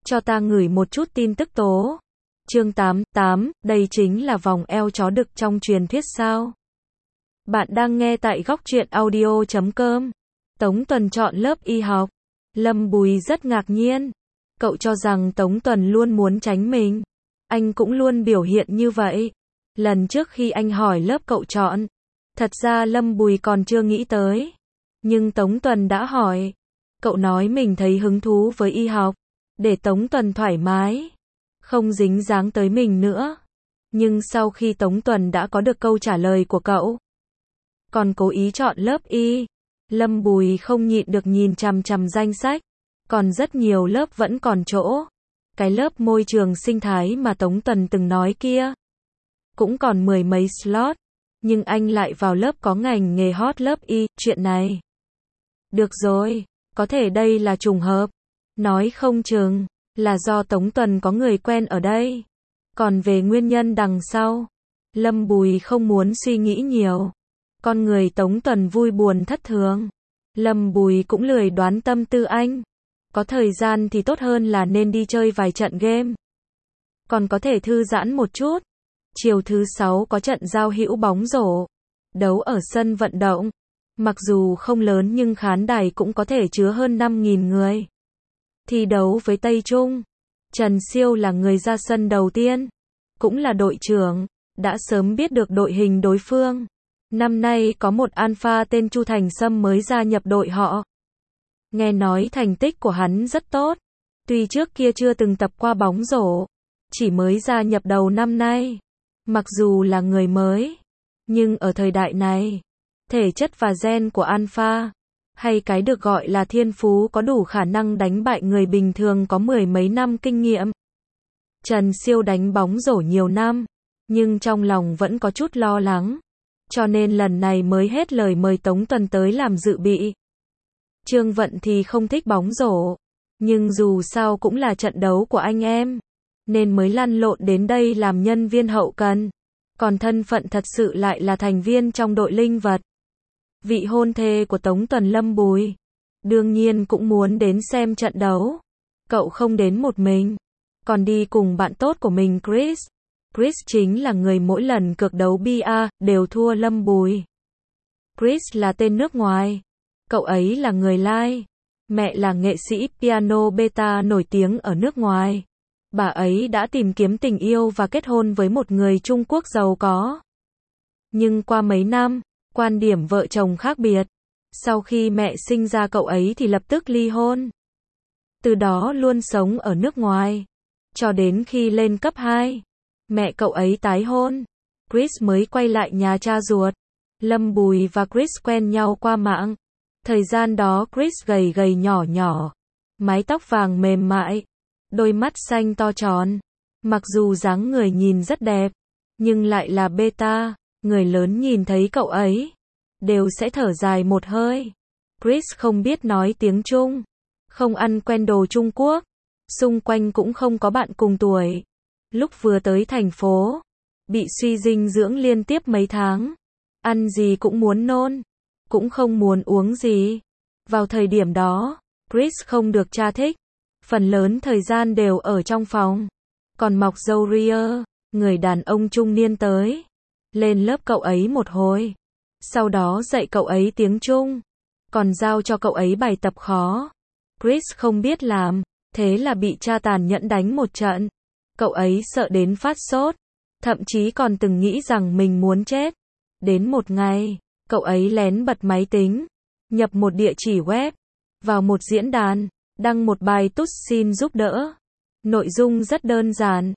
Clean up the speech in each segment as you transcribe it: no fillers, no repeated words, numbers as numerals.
cho ta ngửi một chút tin tức tố. Chương 88, đây chính là vòng eo chó đực trong truyền thuyết sao? Bạn đang nghe tại góc truyện audio.com. Tống Tuần chọn lớp y học. Lâm Bùi rất ngạc nhiên. Cậu cho rằng Tống Tuần luôn muốn tránh mình. Anh cũng luôn biểu hiện như vậy. Lần trước khi anh hỏi lớp cậu chọn, thật ra Lâm Bùi còn chưa nghĩ tới. Nhưng Tống Tuần đã hỏi. Cậu nói mình thấy hứng thú với y học, để Tống Tuần thoải mái, không dính dáng tới mình nữa. Nhưng sau khi Tống Tuần đã có được câu trả lời của cậu, còn cố ý chọn lớp y, Lâm Bùi không nhịn được nhìn chằm chằm danh sách. Còn rất nhiều lớp vẫn còn chỗ. Cái lớp môi trường sinh thái mà Tống Tuần từng nói kia, cũng còn 10 mấy slot. Nhưng anh lại vào lớp có ngành nghề hot lớp y, chuyện này. Được rồi, có thể đây là trùng hợp. Nói không chừng là do Tống Tuần có người quen ở đây. Còn về nguyên nhân đằng sau, Lâm Bùi không muốn suy nghĩ nhiều. Con người Tống Tuần vui buồn thất thường. Lâm Bùi cũng lười đoán tâm tư anh. Có thời gian thì tốt hơn là nên đi chơi vài trận game. Còn có thể thư giãn một chút. Chiều thứ 6 có trận giao hữu bóng rổ. Đấu ở sân vận động. Mặc dù không lớn nhưng khán đài cũng có thể chứa hơn 5.000 người. Thi đấu với Tây Trung. Trần Siêu là người ra sân đầu tiên. Cũng là đội trưởng. Đã sớm biết được đội hình đối phương. Năm nay có một alpha tên Chu Thành Sâm mới gia nhập đội họ. Nghe nói thành tích của hắn rất tốt. Tuy trước kia chưa từng tập qua bóng rổ, chỉ mới gia nhập đầu năm nay. Mặc dù là người mới, nhưng ở thời đại này, thể chất và gen của alpha, hay cái được gọi là thiên phú, có đủ khả năng đánh bại người bình thường có 10 mấy năm kinh nghiệm. Trần Siêu đánh bóng rổ nhiều năm, nhưng trong lòng vẫn có chút lo lắng. Cho nên lần này mới hết lời mời Tống Tuần tới làm dự bị. Trương Vận thì không thích bóng rổ, nhưng dù sao cũng là trận đấu của anh em, nên mới lăn lộn đến đây làm nhân viên hậu cần. Còn thân phận thật sự lại là thành viên trong đội linh vật. Vị hôn thê của Tống Tuần Lâm Bùi, đương nhiên cũng muốn đến xem trận đấu. Cậu không đến một mình, còn đi cùng bạn tốt của mình Chris. Chris chính là người mỗi lần cược đấu bia đều thua Lâm Bùi. Chris là tên nước ngoài. Cậu ấy là người Lai. Mẹ là nghệ sĩ piano beta nổi tiếng ở nước ngoài. Bà ấy đã tìm kiếm tình yêu và kết hôn với một người Trung Quốc giàu có. Nhưng qua mấy năm, quan điểm vợ chồng khác biệt. Sau khi mẹ sinh ra cậu ấy thì lập tức ly hôn. Từ đó luôn sống ở nước ngoài. Cho đến khi lên cấp 2, mẹ cậu ấy tái hôn. Chris mới quay lại nhà cha ruột. Lâm Bùi và Chris quen nhau qua mạng. Thời gian đó Chris gầy gầy nhỏ nhỏ, mái tóc vàng mềm mại, đôi mắt xanh to tròn. Mặc dù dáng người nhìn rất đẹp, nhưng lại là beta, người lớn nhìn thấy cậu ấy đều sẽ thở dài một hơi. Chris không biết nói tiếng Trung, không ăn quen đồ Trung Quốc, xung quanh cũng không có bạn cùng tuổi. Lúc vừa tới thành phố, bị suy dinh dưỡng liên tiếp mấy tháng, ăn gì cũng muốn nôn, cũng không muốn uống gì. Vào thời điểm đó, Chris không được cha thích, phần lớn thời gian đều ở trong phòng. Còn mọc râu ria, người đàn ông trung niên tới, lên lớp cậu ấy một hồi, sau đó dạy cậu ấy tiếng Trung, còn giao cho cậu ấy bài tập khó. Chris không biết làm, thế là bị cha tàn nhẫn đánh một trận. Cậu ấy sợ đến phát sốt, thậm chí còn từng nghĩ rằng mình muốn chết. Đến một ngày, cậu ấy lén bật máy tính, nhập một địa chỉ web, vào một diễn đàn, đăng một bài tút xin giúp đỡ. Nội dung rất đơn giản.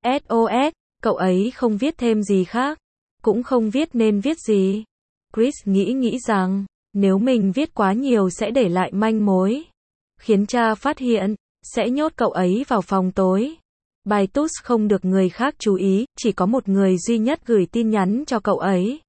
SOS, cậu ấy không viết thêm gì khác, cũng không viết nên viết gì. Chris nghĩ rằng, nếu mình viết quá nhiều sẽ để lại manh mối, khiến cha phát hiện, sẽ nhốt cậu ấy vào phòng tối. Bài tút không được người khác chú ý, chỉ có một người duy nhất gửi tin nhắn cho cậu ấy.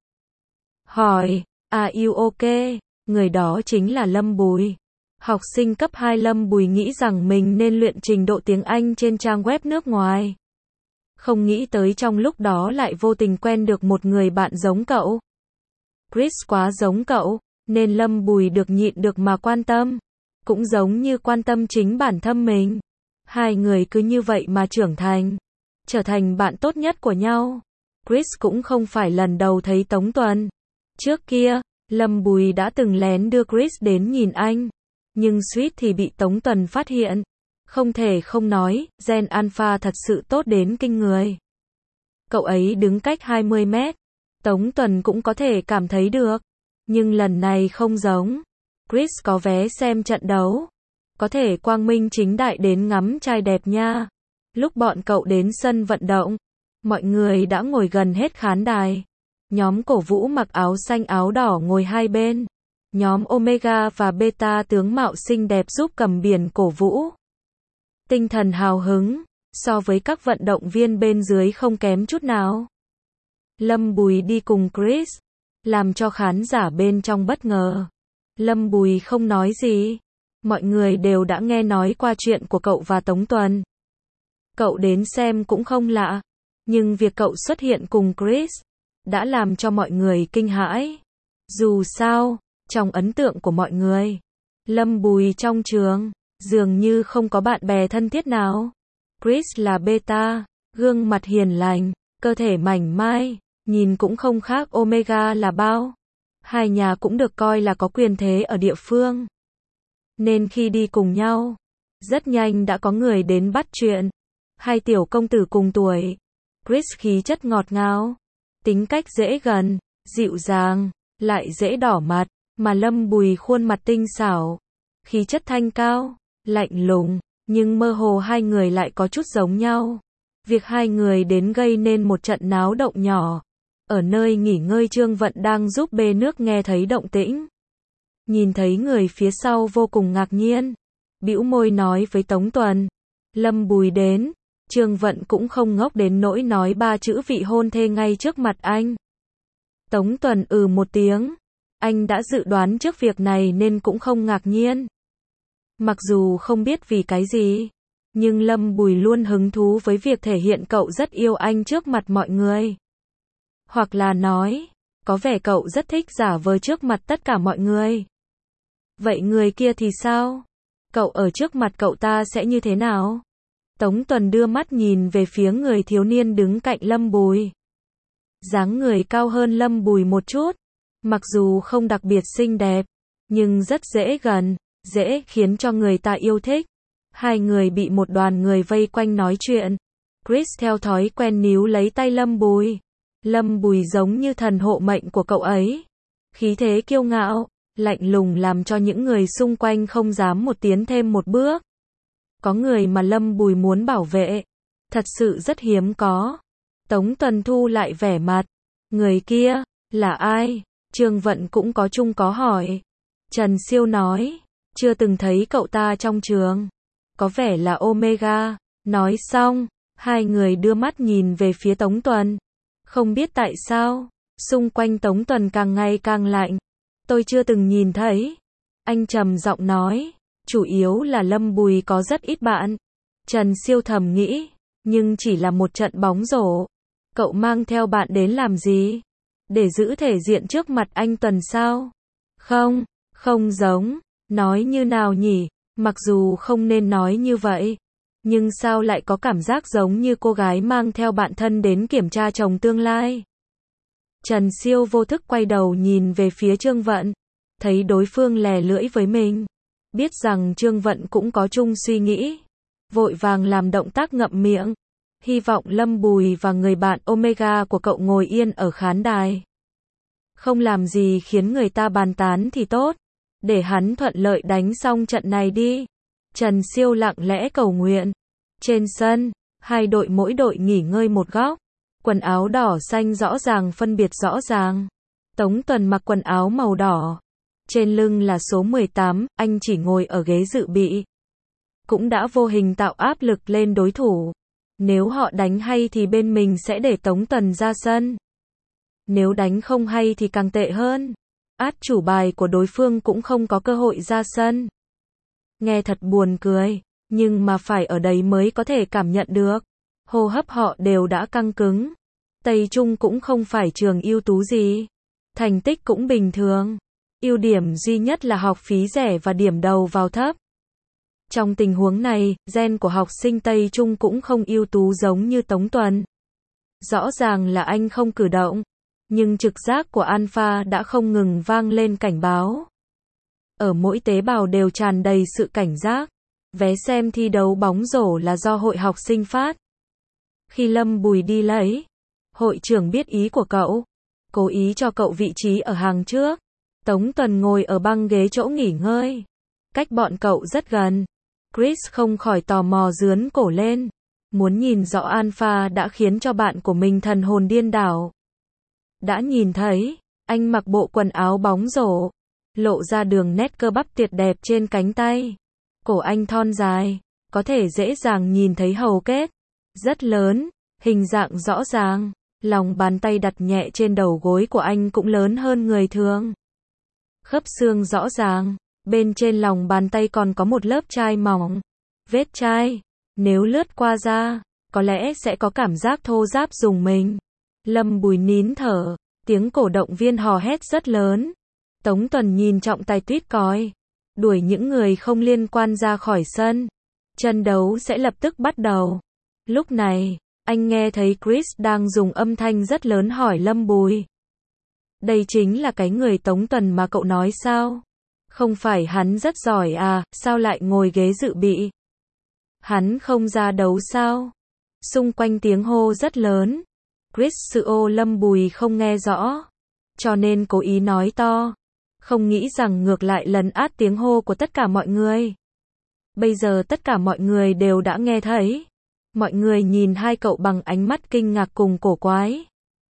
Hỏi, are you okay? Người đó chính là Lâm Bùi. Học sinh cấp 2 Lâm Bùi nghĩ rằng mình nên luyện trình độ tiếng Anh trên trang web nước ngoài. Không nghĩ tới trong lúc đó lại vô tình quen được một người bạn giống cậu. Chris quá giống cậu, nên Lâm Bùi được nhịn được mà quan tâm. Cũng giống như quan tâm chính bản thân mình. Hai người cứ như vậy mà trưởng thành, trở thành bạn tốt nhất của nhau. Chris cũng không phải lần đầu thấy Tống Tuần. Trước kia, Lâm Bùi đã từng lén đưa Chris đến nhìn anh, nhưng suýt thì bị Tống Tuần phát hiện. Không thể không nói, gen alpha thật sự tốt đến kinh người. Cậu ấy đứng cách 20 mét, Tống Tuần cũng có thể cảm thấy được. Nhưng lần này không giống. Chris có vé xem trận đấu, có thể quang minh chính đại đến ngắm trai đẹp nha. Lúc bọn cậu đến sân vận động, mọi người đã ngồi gần hết khán đài. Nhóm cổ vũ mặc áo xanh áo đỏ ngồi hai bên. Nhóm Omega và Beta tướng mạo xinh đẹp giúp cầm biển cổ vũ. Tinh thần hào hứng, so với các vận động viên bên dưới không kém chút nào. Lâm Bùi đi cùng Chris, làm cho khán giả bên trong bất ngờ. Lâm Bùi không nói gì. Mọi người đều đã nghe nói qua chuyện của cậu và Tống Tuần. Cậu đến xem cũng không lạ. Nhưng việc cậu xuất hiện cùng Chris đã làm cho mọi người kinh hãi. Dù sao, trong ấn tượng của mọi người, Lâm Bùi trong trường dường như không có bạn bè thân thiết nào. Chris là Beta, gương mặt hiền lành, cơ thể mảnh mai, nhìn cũng không khác Omega là bao. Hai nhà cũng được coi là có quyền thế ở địa phương. Nên khi đi cùng nhau, rất nhanh đã có người đến bắt chuyện. Hai tiểu công tử cùng tuổi. Chris khí chất ngọt ngào, tính cách dễ gần, dịu dàng, lại dễ đỏ mặt, mà Lâm Bùi khuôn mặt tinh xảo, khí chất thanh cao, lạnh lùng, nhưng mơ hồ hai người lại có chút giống nhau. Việc hai người đến gây nên một trận náo động nhỏ. Ở nơi nghỉ ngơi Trương Vận đang giúp bê nước nghe thấy động tĩnh. Nhìn thấy người phía sau vô cùng ngạc nhiên. Bĩu môi nói với Tống Tuần. Lâm Bùi đến. Trương Vận cũng không ngốc đến nỗi nói ba chữ vị hôn thê ngay trước mặt anh. Tống Tuần một tiếng. Anh đã dự đoán trước việc này nên cũng không ngạc nhiên. Mặc dù không biết vì cái gì, nhưng Lâm Bùi luôn hứng thú với việc thể hiện cậu rất yêu anh trước mặt mọi người. Hoặc là nói, có vẻ cậu rất thích giả vờ trước mặt tất cả mọi người. Vậy người kia thì sao? Cậu ở trước mặt cậu ta sẽ như thế nào? Tống Tuần đưa mắt nhìn về phía người thiếu niên đứng cạnh Lâm Bùi. Dáng người cao hơn Lâm Bùi một chút, mặc dù không đặc biệt xinh đẹp, nhưng rất dễ gần, dễ khiến cho người ta yêu thích. Hai người bị một đoàn người vây quanh nói chuyện. Chris theo thói quen níu lấy tay Lâm Bùi. Lâm Bùi giống như thần hộ mệnh của cậu ấy. Khí thế kiêu ngạo, lạnh lùng làm cho những người xung quanh không dám một tiến thêm một bước. Có người mà Lâm Bùi muốn bảo vệ. Thật sự rất hiếm có. Tống Tuần thu lại vẻ mặt. Người kia, là ai? Trương Vận cũng có chung có hỏi. Trần Siêu nói. Chưa từng thấy cậu ta trong trường. Có vẻ là Omega. Nói xong, hai người đưa mắt nhìn về phía Tống Tuần. Không biết tại sao, xung quanh Tống Tuần càng ngày càng lạnh. Tôi chưa từng nhìn thấy. Anh trầm giọng nói. Chủ yếu là Lâm Bùi có rất ít bạn. Trần Siêu thầm nghĩ. Nhưng chỉ là một trận bóng rổ. Cậu mang theo bạn đến làm gì? Để giữ thể diện trước mặt anh Tuần sao? Không, không giống. Nói như nào nhỉ? Mặc dù không nên nói như vậy. Nhưng sao lại có cảm giác giống như cô gái mang theo bạn thân đến kiểm tra chồng tương lai? Trần Siêu vô thức quay đầu nhìn về phía Trương Vận. Thấy đối phương lè lưỡi với mình. Biết rằng Trương Vận cũng có chung suy nghĩ. Vội vàng làm động tác ngậm miệng. Hy vọng Lâm Bùi và người bạn Omega của cậu ngồi yên ở khán đài. Không làm gì khiến người ta bàn tán thì tốt. Để hắn thuận lợi đánh xong trận này đi. Trần Siêu lặng lẽ cầu nguyện. Trên sân, hai đội mỗi đội nghỉ ngơi một góc. Quần áo đỏ xanh rõ ràng phân biệt rõ ràng. Tống Tuần mặc quần áo màu đỏ. Trên lưng là số 18, anh chỉ ngồi ở ghế dự bị. Cũng đã vô hình tạo áp lực lên đối thủ. Nếu họ đánh hay thì bên mình sẽ để Tống Tuần ra sân. Nếu đánh không hay thì càng tệ hơn. Át chủ bài của đối phương cũng không có cơ hội ra sân. Nghe thật buồn cười, nhưng mà phải ở đấy mới có thể cảm nhận được. Hô hấp họ đều đã căng cứng. Tây Trung cũng không phải trường ưu tú gì. Thành tích cũng bình thường. Ưu điểm duy nhất là học phí rẻ và điểm đầu vào thấp. Trong tình huống này, gen của học sinh Tây Trung cũng không ưu tú giống như Tống Tuần. Rõ ràng là anh không cử động, nhưng trực giác của Alpha đã không ngừng vang lên cảnh báo. Ở mỗi tế bào đều tràn đầy sự cảnh giác. Vé xem thi đấu bóng rổ là do hội học sinh phát. Khi Lâm Bùi đi lấy, hội trưởng biết ý của cậu, cố ý cho cậu vị trí ở hàng trước. Tống Tuần ngồi ở băng ghế chỗ nghỉ ngơi, cách bọn cậu rất gần. Chris không khỏi tò mò rướn cổ lên, muốn nhìn rõ Alpha đã khiến cho bạn của mình thần hồn điên đảo. Đã nhìn thấy, anh mặc bộ quần áo bóng rổ, lộ ra đường nét cơ bắp tuyệt đẹp trên cánh tay. Cổ anh thon dài, có thể dễ dàng nhìn thấy hầu kết, rất lớn, hình dạng rõ ràng. Lòng bàn tay đặt nhẹ trên đầu gối của anh cũng lớn hơn người thường. Khớp xương rõ ràng, bên trên lòng bàn tay còn có một lớp chai mỏng. Vết chai, nếu lướt qua da, có lẽ sẽ có cảm giác thô ráp rùng mình. Lâm Bùi nín thở, tiếng cổ động viên hò hét rất lớn. Tống Tuần nhìn trọng tài tuyết còi, đuổi những người không liên quan ra khỏi sân. Trận đấu sẽ lập tức bắt đầu. Lúc này, anh nghe thấy Chris đang dùng âm thanh rất lớn hỏi Lâm Bùi. Đây chính là cái người Tống Tuần mà cậu nói sao? Không phải hắn rất giỏi à, sao lại ngồi ghế dự bị? Hắn không ra đấu sao? Xung quanh tiếng hô rất lớn. Chris sự ô Lâm Bùi không nghe rõ, cho nên cố ý nói to. Không nghĩ rằng ngược lại lấn át tiếng hô của tất cả mọi người. Bây giờ tất cả mọi người đều đã nghe thấy. Mọi người nhìn hai cậu bằng ánh mắt kinh ngạc cùng cổ quái.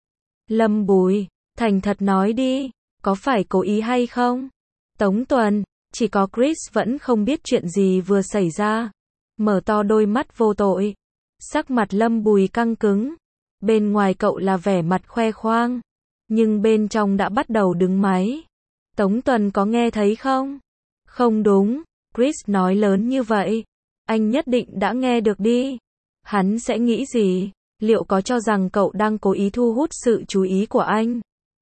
Lâm Bùi, thành thật nói đi, có phải cố ý hay không? Tống Tuần, chỉ có Chris vẫn không biết chuyện gì vừa xảy ra. Mở to đôi mắt vô tội. Sắc mặt Lâm Bùi căng cứng. Bên ngoài cậu là vẻ mặt khoe khoang, nhưng bên trong đã bắt đầu đứng máy. Tống Tuần có nghe thấy không? Không đúng, Chris nói lớn như vậy. Anh nhất định đã nghe được đi. Hắn sẽ nghĩ gì? Liệu có cho rằng cậu đang cố ý thu hút sự chú ý của anh?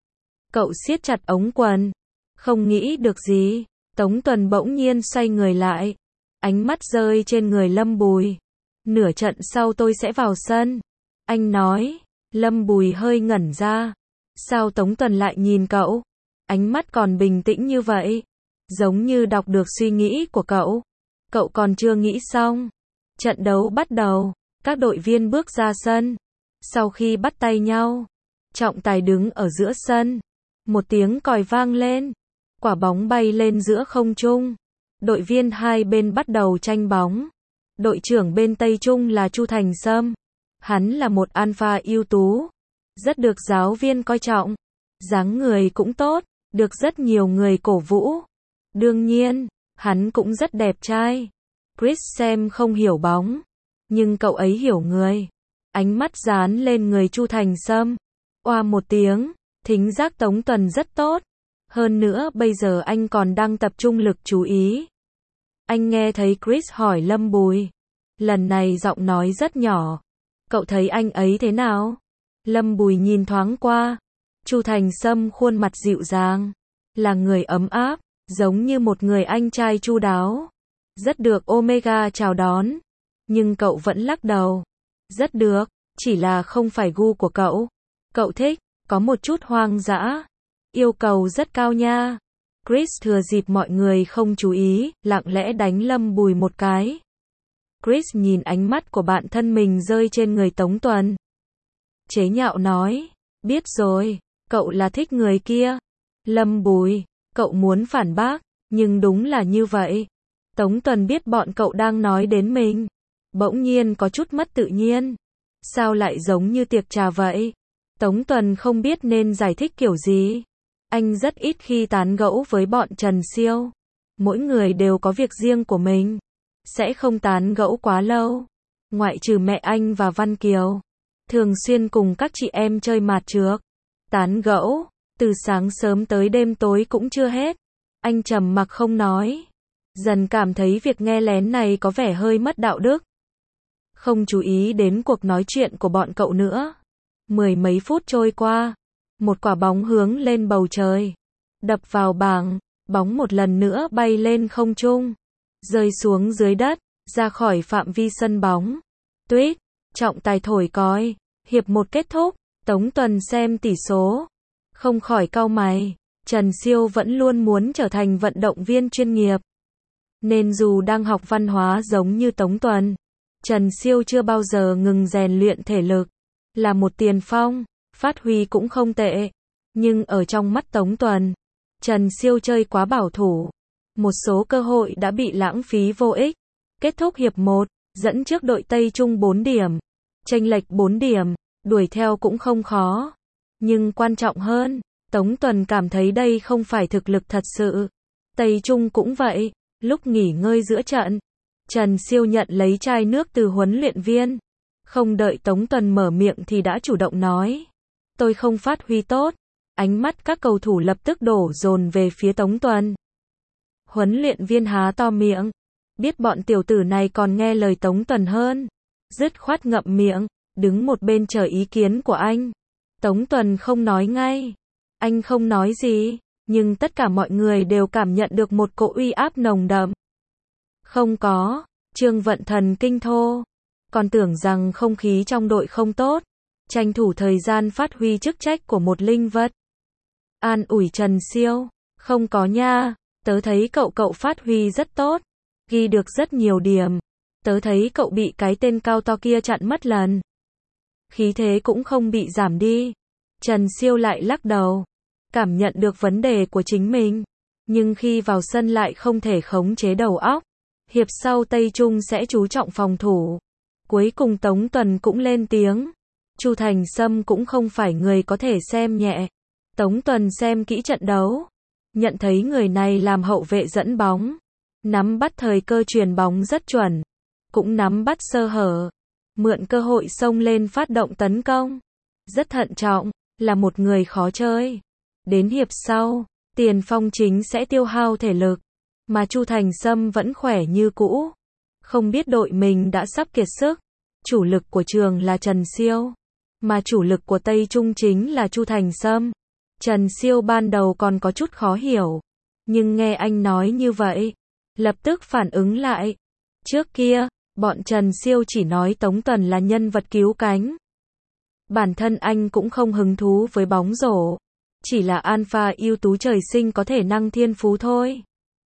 Cậu siết chặt ống quần. Không nghĩ được gì. Tống Tuần bỗng nhiên xoay người lại. Ánh mắt rơi trên người Lâm Bùi. Nửa trận sau tôi sẽ vào sân. Anh nói. Lâm Bùi hơi ngẩn ra. Sao Tống Tuần lại nhìn cậu? Ánh mắt còn bình tĩnh như vậy. Giống như đọc được suy nghĩ của cậu. Cậu còn chưa nghĩ xong. Trận đấu bắt đầu. Các đội viên bước ra sân. Sau khi bắt tay nhau, trọng tài đứng ở giữa sân. Một tiếng còi vang lên. Quả bóng bay lên giữa không trung. Đội viên hai bên bắt đầu tranh bóng. Đội trưởng bên Tây Trung là Chu Thành Sâm. Hắn là một alpha ưu tú. Rất được giáo viên coi trọng. Dáng người cũng tốt. Được rất nhiều người cổ vũ. Đương nhiên, hắn cũng rất đẹp trai. Chris xem không hiểu bóng, nhưng cậu ấy hiểu người. Ánh mắt dán lên người Chu Thành Sâm. Oa một tiếng, thính giác Tống Tuần rất tốt. Hơn nữa bây giờ anh còn đang tập trung lực chú ý. Anh nghe thấy Chris hỏi Lâm Bùi. Lần này giọng nói rất nhỏ. Cậu thấy anh ấy thế nào? Lâm Bùi nhìn thoáng qua. Chu Thành Sâm khuôn mặt dịu dàng. Là người ấm áp, giống như một người anh trai chu đáo. Rất được Omega chào đón. Nhưng cậu vẫn lắc đầu. Rất được, chỉ là không phải gu của cậu. Cậu thích, có một chút hoang dã. Yêu cầu rất cao nha. Chris thừa dịp mọi người không chú ý, lặng lẽ đánh Lâm Bùi một cái. Chris nhìn ánh mắt của bạn thân mình rơi trên người Tống Tuần. Chế nhạo nói, biết rồi, cậu là thích người kia. Lâm Bùi, cậu muốn phản bác, nhưng đúng là như vậy. Tống Tuần biết bọn cậu đang nói đến mình. Bỗng nhiên có chút mất tự nhiên. Sao lại giống như tiệc trà vậy? Tống Tuần không biết nên giải thích kiểu gì. Anh rất ít khi tán gẫu với bọn Trần Siêu. Mỗi người đều có việc riêng của mình. Sẽ không tán gẫu quá lâu. Ngoại trừ mẹ anh và Văn Kiều. Thường xuyên cùng các chị em chơi mạt trược. Tán gẫu, từ sáng sớm tới đêm tối cũng chưa hết. Anh trầm mặc không nói. Dần cảm thấy việc nghe lén này có vẻ hơi mất đạo đức. Không chú ý đến cuộc nói chuyện của bọn cậu nữa. Mười mấy phút trôi qua. Một quả bóng hướng lên bầu trời. Đập vào bảng. Bóng một lần nữa bay lên không trung. rơi xuống dưới đất, ra khỏi phạm vi sân bóng. Tuyết, trọng tài thổi còi, hiệp 1 kết thúc, Tống Tuần xem tỷ số, không khỏi cau mày. Trần Siêu vẫn luôn muốn trở thành vận động viên chuyên nghiệp, nên dù đang học văn hóa giống như Tống Tuần, Trần Siêu chưa bao giờ ngừng rèn luyện thể lực. Là một tiền phong, phát huy cũng không tệ, nhưng ở trong mắt Tống Tuần, Trần Siêu chơi quá bảo thủ. Một số cơ hội đã bị lãng phí vô ích. Kết thúc hiệp 1, dẫn trước đội Tây Trung 4 điểm. Chênh lệch 4 điểm, đuổi theo cũng không khó. Nhưng quan trọng hơn, Tống Tuần cảm thấy đây không phải thực lực thật sự. Tây Trung cũng vậy, lúc nghỉ ngơi giữa trận, Trần Siêu nhận lấy chai nước từ huấn luyện viên. Không đợi Tống Tuần mở miệng thì đã chủ động nói. Tôi không phát huy tốt. Ánh mắt các cầu thủ lập tức đổ dồn về phía Tống Tuần. Huấn luyện viên há to miệng. Biết bọn tiểu tử này còn nghe lời Tống Tuần hơn. Dứt khoát ngậm miệng, đứng một bên chờ ý kiến của anh. Tống Tuần không nói ngay. Anh không nói gì, nhưng tất cả mọi người đều cảm nhận được một cỗ uy áp nồng đậm. Không có, Trương Vận thần kinh thô. Còn tưởng rằng không khí trong đội không tốt. Tranh thủ thời gian phát huy chức trách của một linh vật. An ủi Trần Siêu. Không có nha, tớ thấy cậu phát huy rất tốt. Ghi được rất nhiều điểm. Tớ thấy cậu bị cái tên cao to kia chặn mất lần. Khí thế cũng không bị giảm đi. Trần Siêu lại lắc đầu. Cảm nhận được vấn đề của chính mình. Nhưng khi vào sân lại không thể khống chế đầu óc. Hiệp sau Tây Trung sẽ chú trọng phòng thủ. Cuối cùng Tống Tuần cũng lên tiếng. Chu Thành Sâm cũng không phải người có thể xem nhẹ. Tống Tuần xem kỹ trận đấu. Nhận thấy người này làm hậu vệ dẫn bóng. Nắm bắt thời cơ chuyền bóng rất chuẩn. Cũng nắm bắt sơ hở. Mượn cơ hội xông lên phát động tấn công. Rất thận trọng, là một người khó chơi. Đến hiệp sau, tiền phong chính sẽ tiêu hao thể lực. Mà Chu Thành Sâm vẫn khỏe như cũ. Không biết đội mình đã sắp kiệt sức. Chủ lực của trường là Trần Siêu. Mà chủ lực của Tây Trung chính là Chu Thành Sâm. Trần Siêu ban đầu còn có chút khó hiểu. Nhưng nghe anh nói như vậy, lập tức phản ứng lại. Trước kia, bọn Trần Siêu chỉ nói Tống Tuần là nhân vật cứu cánh. Bản thân anh cũng không hứng thú với bóng rổ. Chỉ là alpha ưu tú trời sinh có thể năng thiên phú thôi.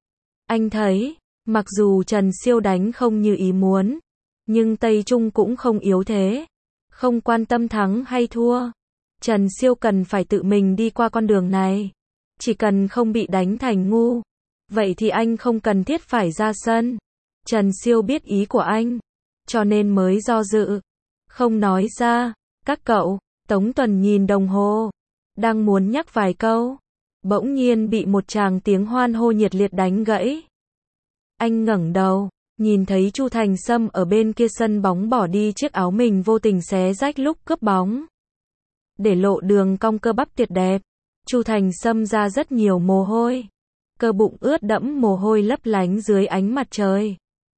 Anh thấy, mặc dù Trần Siêu đánh không như ý muốn, nhưng Tây Trung cũng không yếu thế. Không quan tâm thắng hay thua. Trần Siêu cần phải tự mình đi qua con đường này. Chỉ cần không bị đánh thành ngu. Vậy thì anh không cần thiết phải ra sân. Trần Siêu biết ý của anh. Cho nên mới do dự. Không nói ra. Các cậu, Tống Tuần nhìn đồng hồ. Đang muốn nhắc vài câu. Bỗng nhiên bị một tràng tiếng hoan hô nhiệt liệt đánh gãy. Anh ngẩng đầu. Nhìn thấy Chu Thành Sâm ở bên kia sân bóng bỏ đi chiếc áo mình vô tình xé rách lúc cướp bóng. Để lộ đường cong cơ bắp tuyệt đẹp. Chu Thành Sâm ra rất nhiều mồ hôi. Cơ bụng ướt đẫm mồ hôi lấp lánh dưới ánh mặt trời.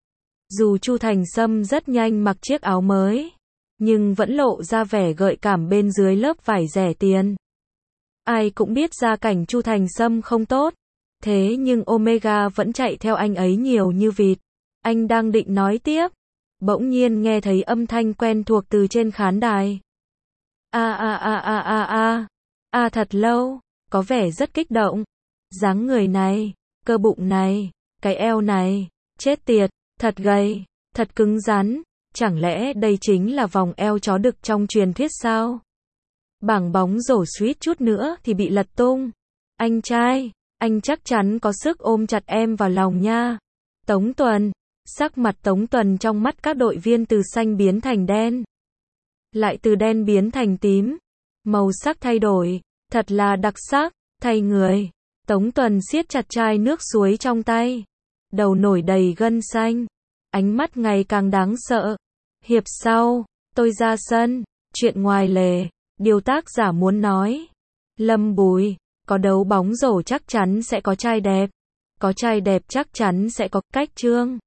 Dù Chu Thành Sâm rất nhanh mặc chiếc áo mới, nhưng vẫn lộ ra vẻ gợi cảm bên dưới lớp vải rẻ tiền. Ai cũng biết gia cảnh Chu Thành Sâm không tốt. Thế nhưng Omega vẫn chạy theo anh ấy nhiều như vịt. Anh đang định nói tiếp. Bỗng nhiên nghe thấy âm thanh quen thuộc từ trên khán đài. Thật lâu. Có vẻ rất kích động. Dáng người này, cơ bụng này, cái eo này. Chết tiệt, thật gầy, thật cứng rắn. Chẳng lẽ đây chính là vòng eo chó đực trong truyền thuyết sao? Bảng bóng rổ suýt chút nữa thì bị lật tung. Anh trai, anh chắc chắn có sức ôm chặt em vào lòng nha. Tống Tuần. Sắc mặt Tống Tuần trong mắt các đội viên từ xanh biến thành đen. Lại từ đen biến thành tím. Màu sắc thay đổi, thật là đặc sắc, thay người. Tống Tuần siết chặt chai nước suối trong tay. Đầu nổi đầy gân xanh. Ánh mắt ngày càng đáng sợ. Hiệp sau, tôi ra sân. Chuyện ngoài lề, điều tác giả muốn nói. Lâm Bùi, có đấu bóng rổ chắc chắn sẽ có trai đẹp. Có trai đẹp chắc chắn sẽ có cách trương.